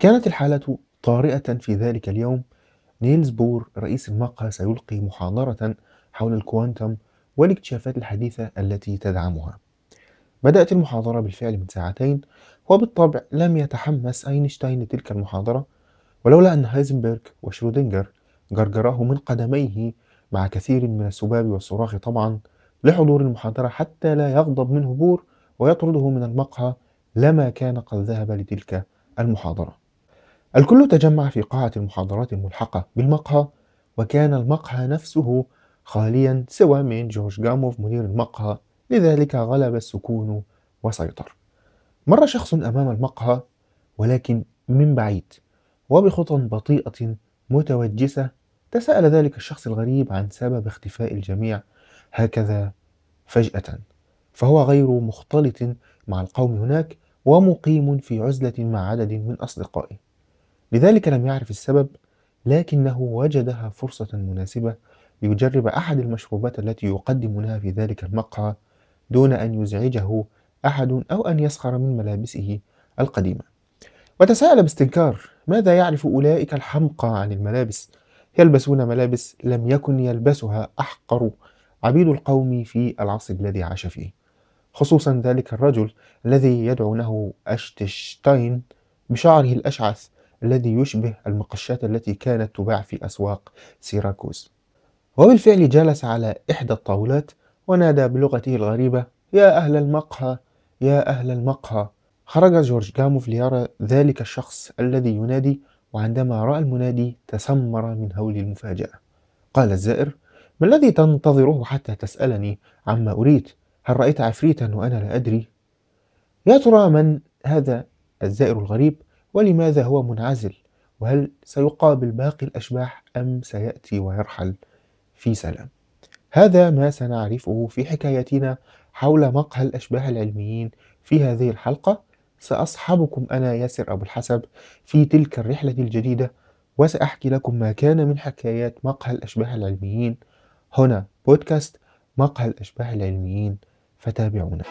كانت الحالة طارئة في ذلك اليوم. نيلز بور رئيس المقهى سيلقي محاضرة حول الكوانتم والاكتشافات الحديثة التي تدعمها. بدأت المحاضرة بالفعل من ساعتين، وبالطبع لم يتحمس أينشتاين لتلك المحاضرة، ولولا أن هايزنبرغ وشرودنجر جرجراه من قدميه مع كثير من السباب والصراخ طبعا لحضور المحاضرة حتى لا يغضب منه بور ويطرده من المقهى، لما كان قد ذهب لتلك المحاضرة. الكل تجمع في قاعة المحاضرات الملحقة بالمقهى، وكان المقهى نفسه خاليا سوى من جورج جاموف مدير المقهى، لذلك غلب السكون وسيطر. مر شخص أمام المقهى، ولكن من بعيد وبخطى بطيئة متوجسة. تساءل ذلك الشخص الغريب عن سبب اختفاء الجميع هكذا فجأة، فهو غير مختلط مع القوم هناك، ومقيم في عزلة مع عدد من أصدقائه، لذلك لم يعرف السبب، لكنه وجدها فرصة مناسبة ليجرب أحد المشروبات التي يقدمونها في ذلك المقهى دون أن يزعجه أحد أو أن يسخر من ملابسه القديمة. وتساءل باستنكار: ماذا يعرف أولئك الحمقى عن الملابس؟ يلبسون ملابس لم يكن يلبسها أحقر عبيد القوم في العصر الذي عاش فيه، خصوصا ذلك الرجل الذي يدعونه أشتشتاين بشعره الأشعث الذي يشبه المقشات التي كانت تباع في أسواق سيراكوز. وبالفعل جلس على إحدى الطاولات ونادى بلغته الغريبة: يا أهل المقهى، يا أهل المقهى. خرج جورج جاموف ليرى ذلك الشخص الذي ينادي، وعندما رأى المنادي تسمر من هول المفاجأة. قال الزائر: ما الذي تنتظره حتى تسألني عما أريد؟ هل رأيت عفريتا وأنا لا أدري؟ يا ترى من هذا الزائر الغريب؟ ولماذا هو منعزل؟ وهل سيقابل باقي الأشباح أم سيأتي ويرحل في سلام؟ هذا ما سنعرفه في حكايتنا حول مقهى الأشباح العلميين في هذه الحلقة. سأصحبكم أنا ياسر أبو الحسب في تلك الرحلة الجديدة، وسأحكي لكم ما كان من حكايات مقهى الأشباح العلميين هنا بودكاست مقهى الأشباح العلميين، فتابعونا.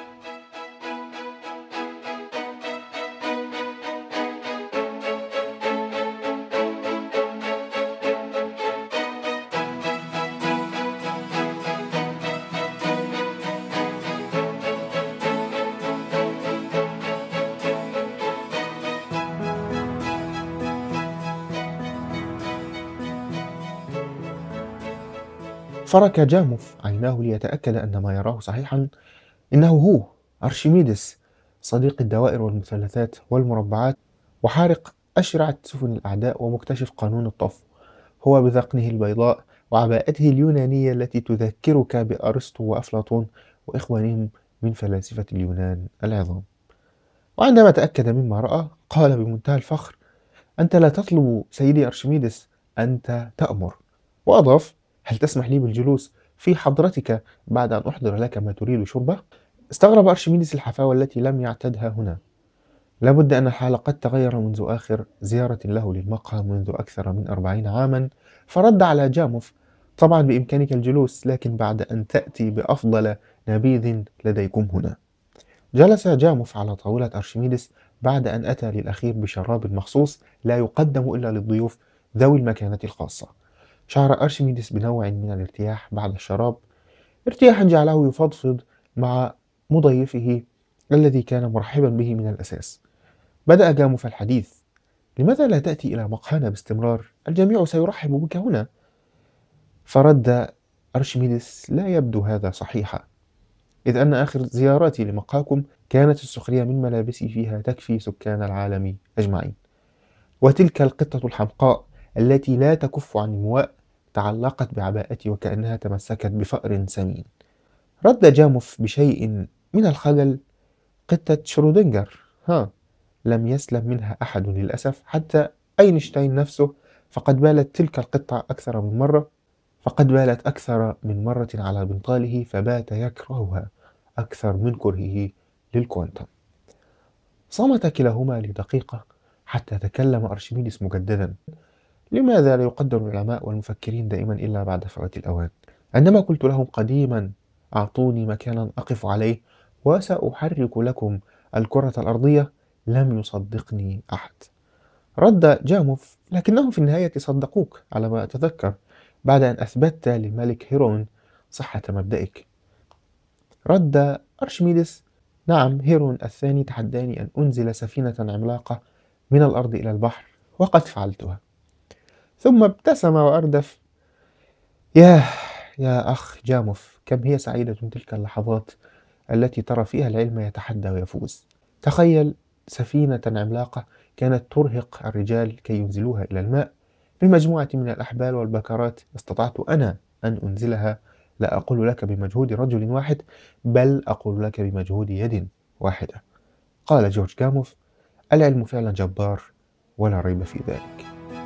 فرك جاموف عيناه ليتأكد أن ما يراه صحيحا. إنه هو أرشميدس، صديق الدوائر والمثلثات والمربعات، وحارق أشرعة سفن الأعداء، ومكتشف قانون الطف. هو بذقنه البيضاء وعباءته اليونانية التي تذكرك بأرسطو وأفلاطون وإخوانهم من فلاسفة اليونان العظام. وعندما تأكد مما رأى قال بمنتهى الفخر: أنت لا تطلب سيدي أرشميدس، أنت تأمر. وأضاف: هل تسمح لي بالجلوس في حضرتك بعد أن أحضر لك ما تريد شربه؟ استغرب أرشميدس الحفاوة التي لم يعتدها هنا. لابد أن الحال قد تغير منذ آخر زيارة له للمقهى منذ أكثر من 40 عاما. فرد على جاموف: طبعا بإمكانك الجلوس، لكن بعد أن تأتي بأفضل نبيذ لديكم هنا. جلس جاموف على طاولة أرشميدس بعد أن أتى للأخير بشراب مخصوص لا يقدم إلا للضيوف ذوي المكانة الخاصة. شعر أرشميدس بنوع من الارتياح بعد الشراب، ارتياحا جعله يفضفض مع مضيفه الذي كان مرحبا به من الأساس. بدأ جاموف الحديث: لماذا لا تأتي إلى مقهانا باستمرار؟ الجميع سيرحب بك هنا. فرد أرشميدس: لا يبدو هذا صحيحا، إذ أن آخر زياراتي لمقهاكم كانت السخرية من ملابسي فيها تكفي سكان العالم أجمعين. وتلك القطة الحمقاء التي لا تكف عن المواء تعلقت بعباءتي وكأنها تمسكت بفأر سمين. رد جاموف بشيء من الخجل: قطة شرودنجر، ها، لم يسلم منها أحد للأسف، حتى أينشتاين نفسه، فقد بالت أكثر من مرة على بنطاله، فبات يكرهها أكثر من كرهه للكوانتم. صمت كلاهما لدقيقة حتى تكلم أرشميدس مجددا: لماذا لا يقدر العلماء والمفكرين دائما إلا بعد فوات الأوان؟ عندما قلت لهم قديما: أعطوني مكانا أقف عليه وسأحرك لكم الكرة الأرضية، لم يصدقني أحد. رد جاموف: لكنهم في النهاية صدقوك على ما أتذكر، بعد أن أثبتت للملك هيرون صحة مبدئك. رد أرشميدس: نعم، هيرون الثاني تحداني أن أنزل سفينة عملاقة من الأرض إلى البحر، وقد فعلتها. ثم ابتسم وأردف: ياه يا أخ جاموف، كم هي سعيدة تلك اللحظات التي ترى فيها العلم يتحدى ويفوز. تخيل سفينة عملاقة كانت ترهق الرجال كي ينزلوها إلى الماء بمجموعة من الأحبال والبكرات، استطعت أنا أن أنزلها، لا أقول لك بمجهود رجل واحد، بل أقول لك بمجهود يد واحدة. قال جورج جاموف: العلم فعلا جبار، ولا ريب في ذلك.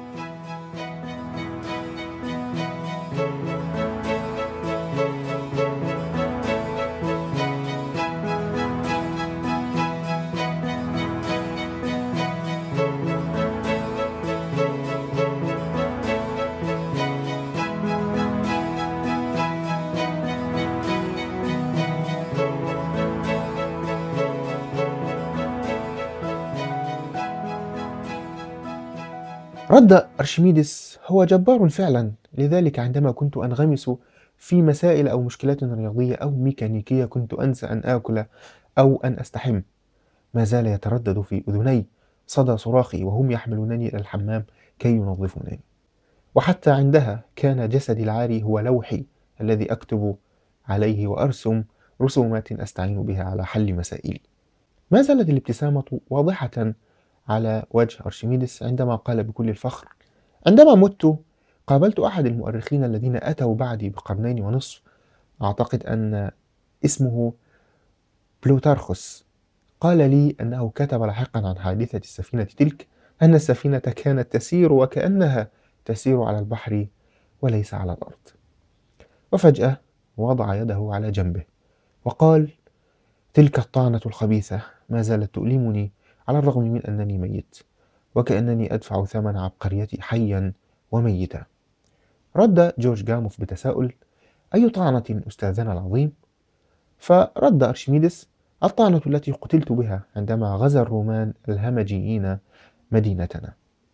رد أرشميدس: هو جبار فعلا، لذلك عندما كنت أنغمس في مسائل أو مشكلات رياضية أو ميكانيكية كنت أنسى أن آكل أو أن أستحم. ما زال يتردد في أذني صدى صراخي وهم يحملونني إلى الحمام كي ينظفونني. وحتى عندها كان جسدي العاري هو لوحي الذي أكتب عليه وأرسم رسومات أستعين بها على حل مسائلي. ما زالت الابتسامة واضحة على وجه أرشميدس عندما قال بكل الفخر: عندما مت قابلت أحد المؤرخين الذين أتوا بعدي بقرنين ونصف، أعتقد أن اسمه بلوتارخوس. قال لي أنه كتب لاحقا عن حادثة السفينة تلك أن السفينة كانت تسير وكأنها تسير على البحر وليس على الأرض. وفجأة وضع يده على جنبه وقال: تلك الطعنة الخبيثة ما زالت تؤلمني على الرغم من أنني ميت، وكأنني أدفع ثمن عبقريتي حيا وميتا. رد جورج جاموف بتساؤل: أي طعنة أستاذنا العظيم؟ فرد أرشميدس: الطعنة التي قتلت بها عندما غزا الرومان الهمجيين مدينتنا.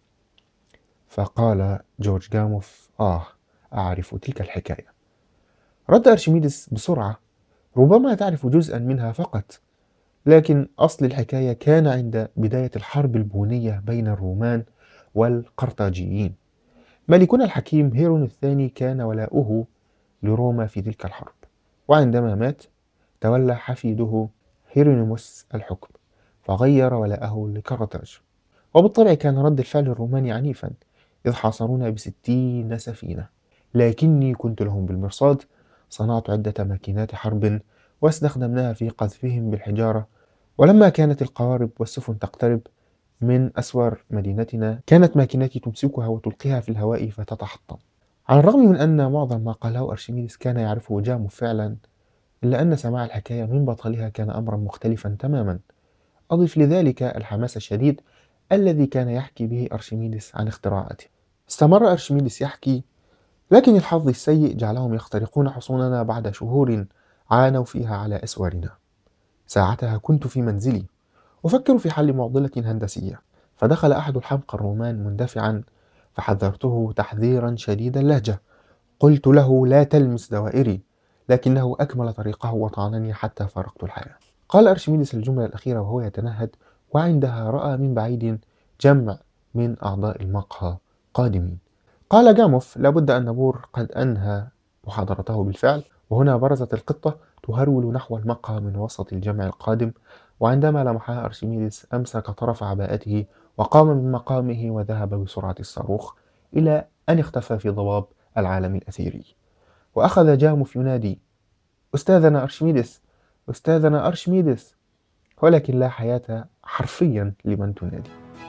فقال جورج جاموف: أعرف تلك الحكاية. رد أرشميدس بسرعة: ربما تعرف جزءا منها فقط، لكن أصل الحكاية كان عند بداية الحرب البونية بين الرومان والقرطاجيين. ملكنا الحكيم هيرون الثاني كان ولاؤه لروما في تلك الحرب، وعندما مات تولى حفيده هيرونيموس الحكم، فغير ولاءه لقرطاج. وبالطبع كان رد الفعل الروماني عنيفا، إذ حاصرونا ب60 سفينة، لكني كنت لهم بالمرصاد. صنعت عدة ماكينات حرب واستخدمناها في قذفهم بالحجارة، ولما كانت القوارب والسفن تقترب من أسوار مدينتنا كانت ماكينتي تمسكها وتلقيها في الهواء فتتحطم. على الرغم من أن معظم ما قاله أرشميدس كان يعرفه جاموف فعلا، إلا أن سماع الحكاية من بطلها كان أمرا مختلفا تماما. أضف لذلك الحماس الشديد الذي كان يحكي به أرشميدس عن اختراعاته. استمر أرشميدس يحكي: لكن الحظ السيء جعلهم يخترقون حصوننا بعد شهور عانوا فيها على أسوارنا. ساعتها كنت في منزلي أفكر في حل معضلة هندسية، فدخل أحد الحمقى الرومان مندفعا، فحذرته تحذيرا شديد اللهجة. قلت له: لا تلمس دوائري، لكنه أكمل طريقه وطعنني حتى فارقت الحياة. قال أرشميدس الجملة الأخيرة وهو يتنهد، وعندها رأى من بعيد جمع من أعضاء المقهى قادمين. قال جاموف: لابد أن نبور قد أنهى محاضرته بالفعل. وهنا برزت القطة تهرول نحو المقهى من وسط الجمع القادم، وعندما لمحها أرشميدس أمسك طرف عباءته وقام من مقامه وذهب بسرعة الصاروخ إلى أن اختفى في ضباب العالم الأثيري. وأخذ جاموف ينادي: أستاذنا أرشميدس، أستاذنا أرشميدس، ولكن لا حياة حرفيا لمن تنادي.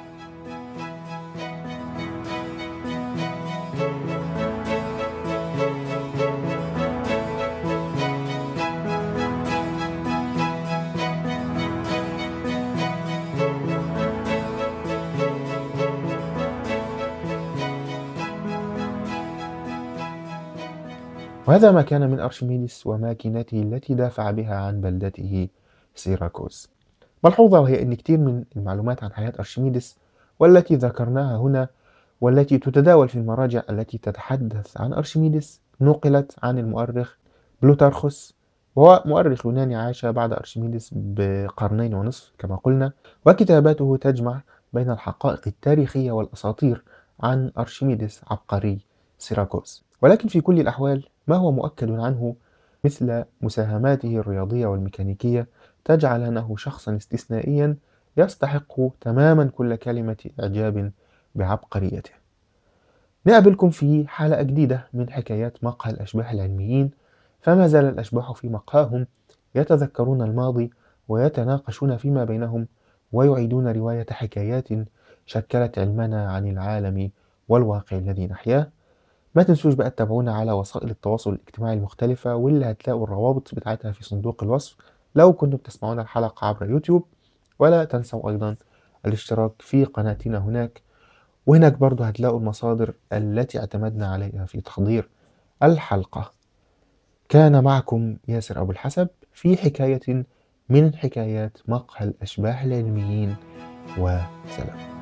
وهذا ما كان من أرشميدس وماكينته التي دافع بها عن بلدته سيراكوز. ملحوظة، وهي أن كثير من المعلومات عن حياة أرشميدس والتي ذكرناها هنا والتي تتداول في المراجع التي تتحدث عن أرشميدس نقلت عن المؤرخ بلوتارخوس، وهو مؤرخ يوناني عاش بعد أرشميدس بقرنين ونصف كما قلنا، وكتاباته تجمع بين الحقائق التاريخية والأساطير عن أرشميدس عبقري سيراكوس. ولكن في كل الأحوال ما هو مؤكد عنه مثل مساهماته الرياضية والميكانيكية تجعلنه شخصا استثنائيا يستحق تماما كل كلمة إعجاب بعبقريته. نقابلكم في حلقة جديدة من حكايات مقهى الأشباح العلميين، فما زال الأشباح في مقهاهم يتذكرون الماضي ويتناقشون فيما بينهم ويعيدون رواية حكايات شكلت علمنا عن العالم والواقع الذي نحياه. ما تنسوش بقى تتابعونا على وسائل التواصل الاجتماعي المختلفة واللي هتلاقوا الروابط بتاعتها في صندوق الوصف لو كنتم بتسمعون الحلقة عبر يوتيوب. ولا تنسوا أيضا الاشتراك في قناتنا هناك، وهناك برضو هتلاقوا المصادر التي اعتمدنا عليها في تحضير الحلقة. كان معكم ياسر أبو الحسب في حكاية من حكايات مقهى الأشباح العلميين، وسلام.